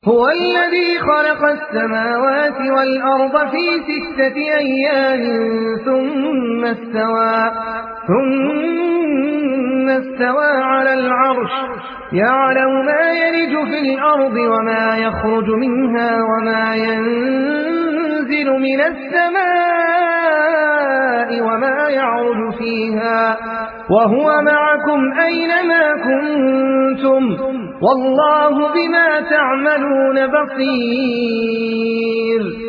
هو الذي خلق السماوات والأرض في 6 أيام ثم استوى على العرش يعلم ما يلج في الأرض وما يخرج منها وما ينزل من السماء وما يعرج فيها وهو معكم أينما كنتم والله بما تعملون بصير.